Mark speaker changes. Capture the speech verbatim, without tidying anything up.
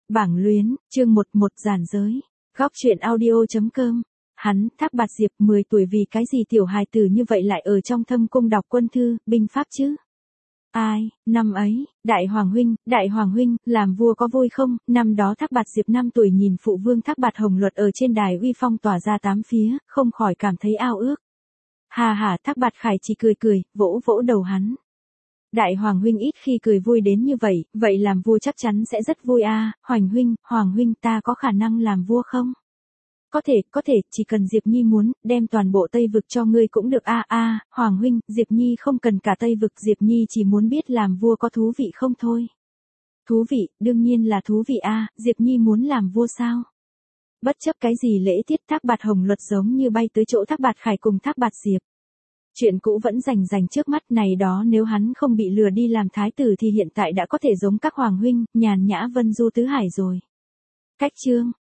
Speaker 1: Bảng luyến, chương một một giản giới. Góc truyện audio.com. Hắn, Thác Bạt Diệp, mười tuổi vì cái gì tiểu hài tử như vậy lại ở trong thâm cung đọc quân thư, binh pháp chứ? Ai, năm ấy, Đại Hoàng huynh, Đại Hoàng huynh, làm vua có vui không? Năm đó Thác Bạt Diệp năm tuổi nhìn phụ vương Thác Bạt Hồng Luật ở trên đài uy phong tỏa ra tám phía, không khỏi cảm thấy ao ước. Hà hà, Thác Bạt Khải chỉ cười cười, vỗ vỗ đầu hắn. Đại Hoàng huynh ít khi cười vui đến như vậy, vậy làm vua chắc chắn sẽ rất vui a. À, Hoành huynh, Hoàng huynh, ta có khả năng làm vua không? Có thể, có thể, chỉ cần Diệp Nhi muốn, đem toàn bộ Tây Vực cho ngươi cũng được a à, a. À, Hoàng huynh, Diệp Nhi không cần cả Tây Vực, Diệp Nhi chỉ muốn biết làm vua có thú vị không thôi. Thú vị, đương nhiên là thú vị a. À, Diệp Nhi muốn làm vua sao? Bất chấp cái gì lễ tiết, Thác Bạt Hồng Luật giống như bay tới chỗ Thác Bạt Khải cùng Thác Bạt Diệp. Chuyện cũ vẫn rành rành trước mắt này đó, nếu hắn không bị lừa đi làm thái tử thì hiện tại đã có thể giống các hoàng huynh, nhàn nhã vân du tứ hải rồi. Cách chương,